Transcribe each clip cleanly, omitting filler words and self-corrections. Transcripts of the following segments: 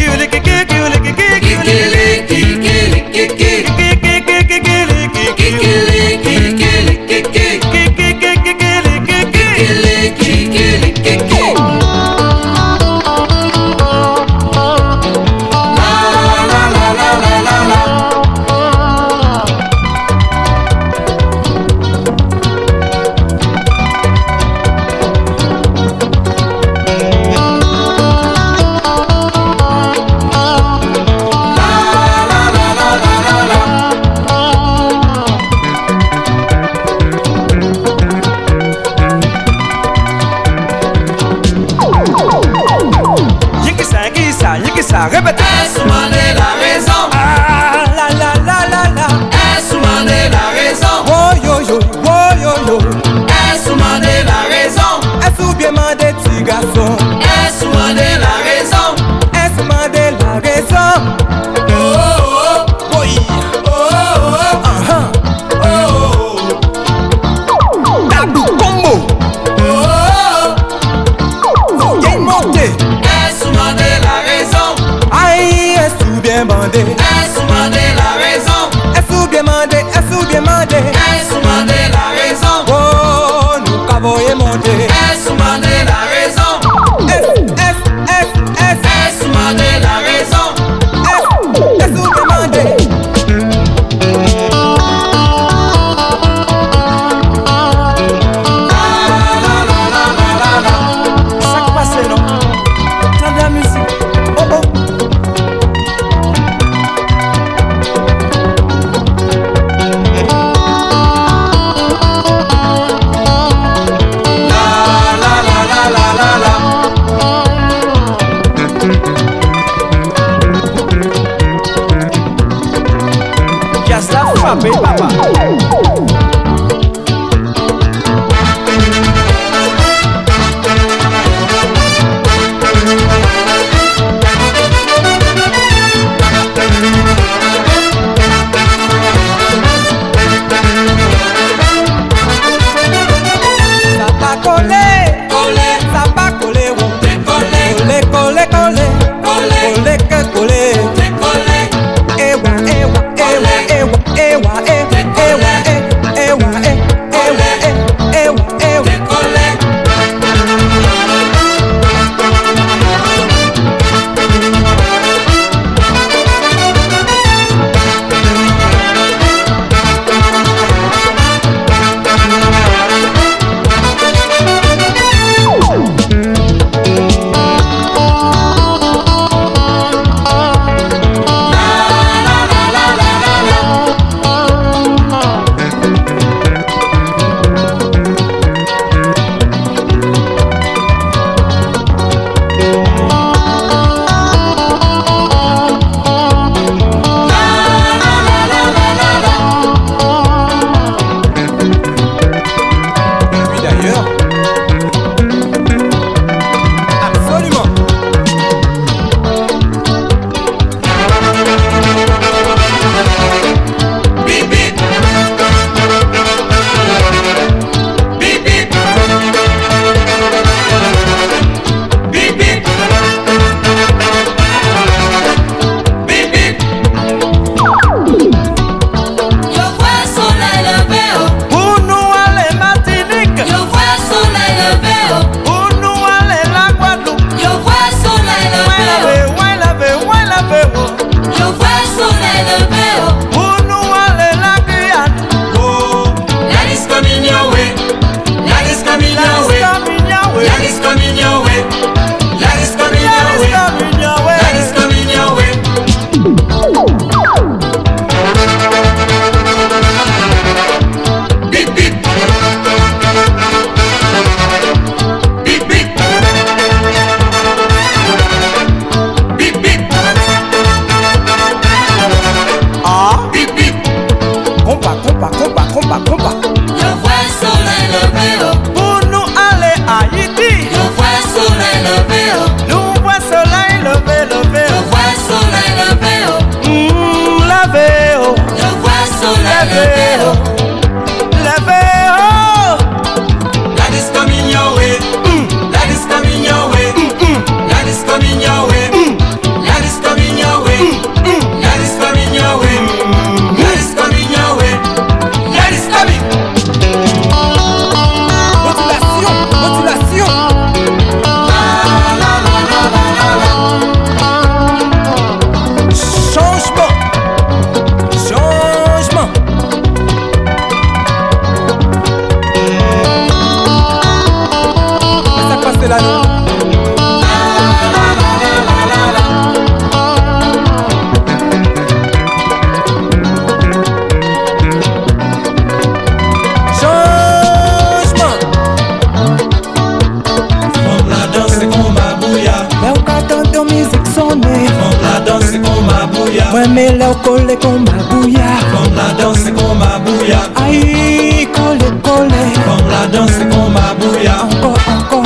Répète. Est-ce Mandela la raison? Ah la la la la la. Est-ce Mandela la raison? Oh yo yo, oh yo yo. Est-ce Mandela la raison? Est-ce ou bien mandé petit garçon? Est-ce Mandela la raison? Est-ce Mandela la raison? Oh oh oh. Oui. Oh oh oh. Oh oh oh. Tabou combo. Oh oh oh. Bien monté. Est-ce Mandela la raison? Aïe, est-ce ou bien mandé? Est-ce Mandela la raison? Est-ce ou bien mandé? Est-ce ou bien mandé? Est-ce Mandela la raison? Oh, nous cavoyons monté. Est-ce Mandela la raison? Est-ce Mandela la raison? Est-ce ou bien mandé? Ça qui passe non? T'as de la musique. Oh oh. Just la frappe, papa. Ça va coller, Coller, ça va coller, oh. décoller, Coller, coller, coller, coller, coller que coller. décoller, Ewa, ewa, ewa, ewa, ewa, ewa. bouya. Moi me lè ou kole kon ma bouya. Comme la danse qu'on m'a bouya. Aïe, kole kole. Comme la danse qu'on m'a bouya. Encore, encore.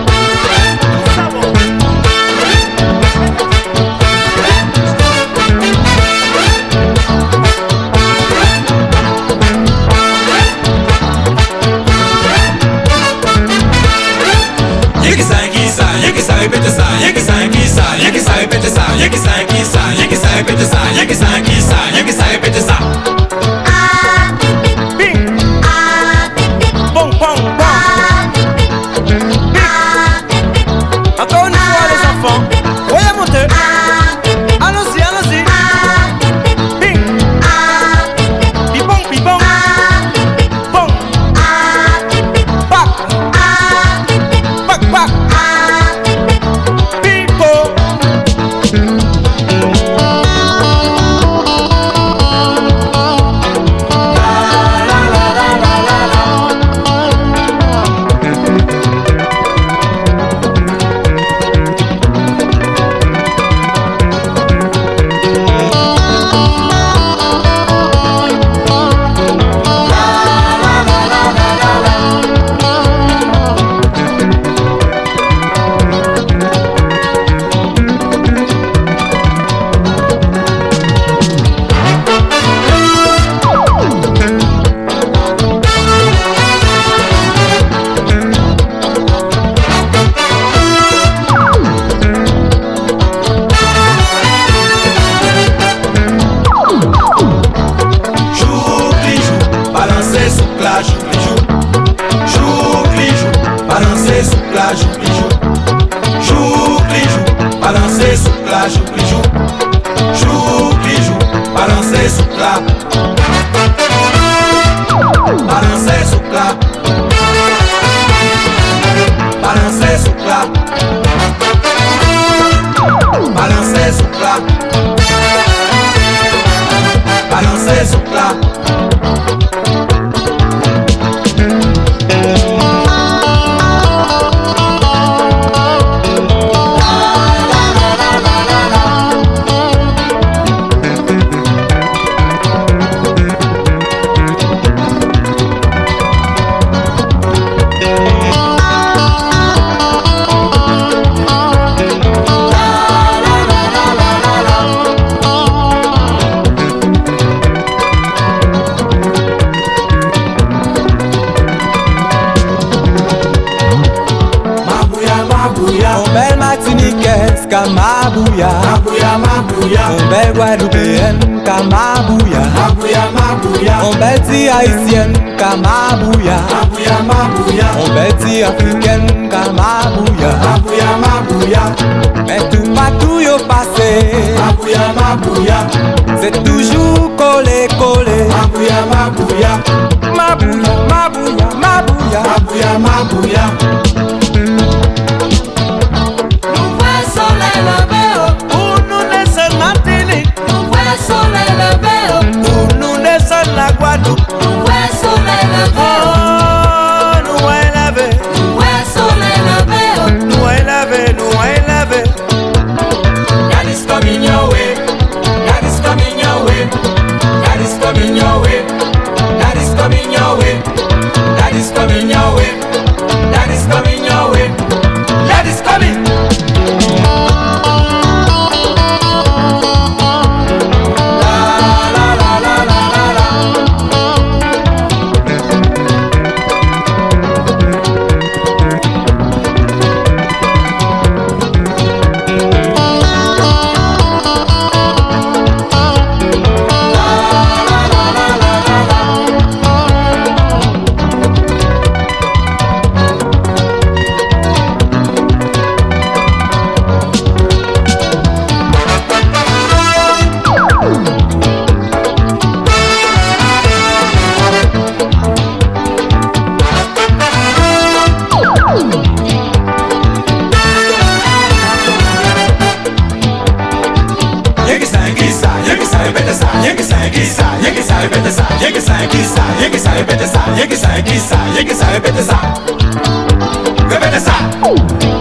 Mabouya, Mabouya, mabouya. on belle Guadeloupéenne, Kamabouya. Mabouya, mabouya. On belle ti haïtienne, Kamabouya. Mabouya, mabouya. On belle ti africaine, Kamabouya. Mabouya, mabouya. Mais tout partout yo passé, Mabouya, mabouya. c'est toujours collé, collé. Mabouya, mabouya. Mabouya, Mabouya, Mabouya. Mabouya, mabouya. La Guadeloupe, Nous ouais soleil levé, oh, nous ouais lavé, nous ouais soleil levé. nous ouais lavé, nous ouais lavé. God is coming your way, God is coming your way, God is coming your way, God is coming your way, God is coming your way, God is coming your way, God is coming. Répétez ça.